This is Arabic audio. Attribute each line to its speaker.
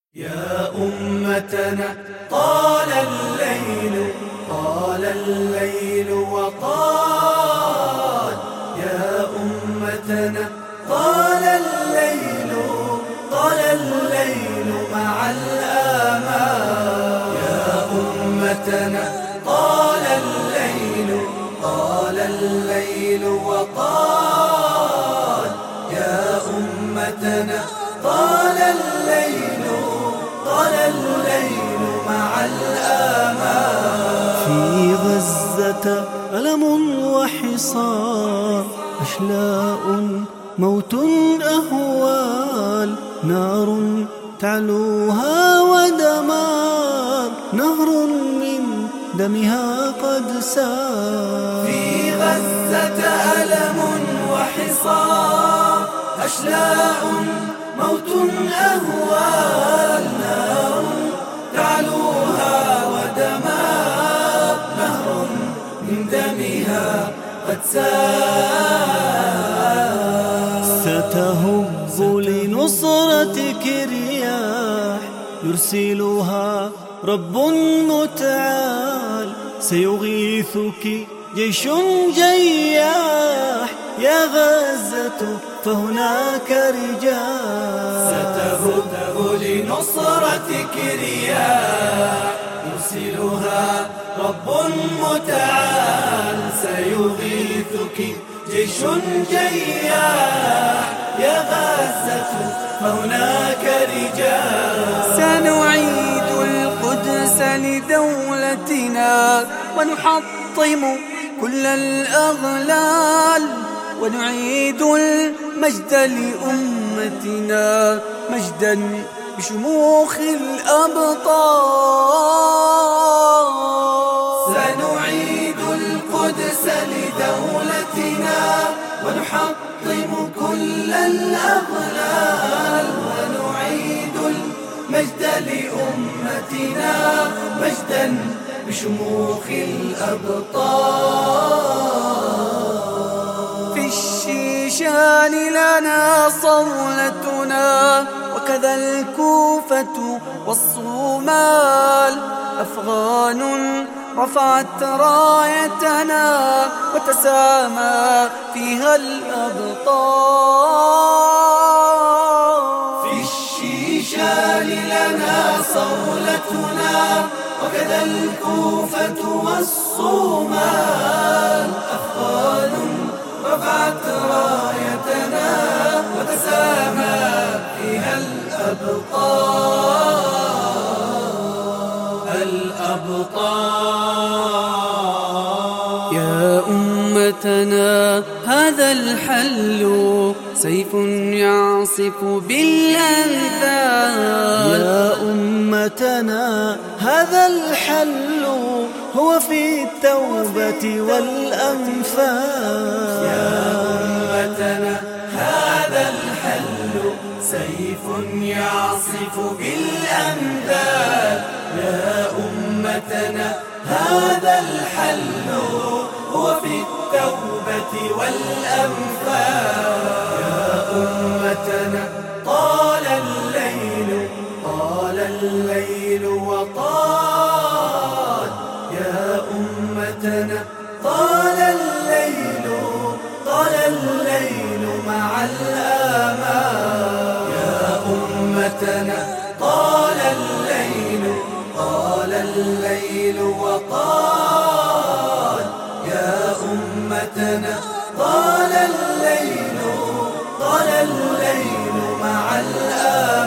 Speaker 1: يا أمتنا طال الليل وطال. يا أمتنا طال الليل مع الآمال. يا أمتنا طال الليل وطال. يا أمتنا طال الليل مع الآمال.
Speaker 2: في غزة ألم وحصار، أشلاء موت أهوال، نار تعلوها ودمار، نهر من دمها قد سال.
Speaker 1: في غزة ألم وحصار، أشلاء موت أهوال، نار تعلوها ودمار، نهر من دمها قد سال.
Speaker 2: ستهب لنصرتك رياح، يرسلها رب متعال، سيغيثك جيش جياح، يا غزة فهناك رجال.
Speaker 1: ستهب لنصرتك رياح، يرسلها رب متعال، سيغيثك جيش جياح، يا غزة فهناك رجال.
Speaker 3: سنعيد القدس لدولتنا، ونحطم كل الأغلال، ونعيد المجد لأمتنا، مجدا بشموخ الأبطال.
Speaker 1: سنعيد القدس لدولتنا، ونحطم كل الأغلال، ونعيد المجد لأمتنا، مجدا بشموخ الأبطال.
Speaker 3: في الشيشان لنا صولتنا، وكذا الكوفة والصومال، أفغان رفعت رايتنا، وتسامى فيها الأبطال.
Speaker 1: في الشيشان لنا صولتنا، وكذا الكوفة والصومال، أفغان رفعت رايتنا، وتسامى فيها الأبطال.
Speaker 3: يا أمتنا هذا الحل سيف يعصف بالأنثال.
Speaker 2: يا أمتنا هذا الحل هو في التوبة والأنفال.
Speaker 1: يا أمتنا هذا الحل سيف يعصف بالأمثال. يا أمتنا هذا الحل هو في التوبة والأنفال. يا أمتنا طال الليل وطال. يا أمتنا طال الليل مع الآمال. يا أمتنا طال الليل وطال. يا أمتنا طال الليل مع الآمال.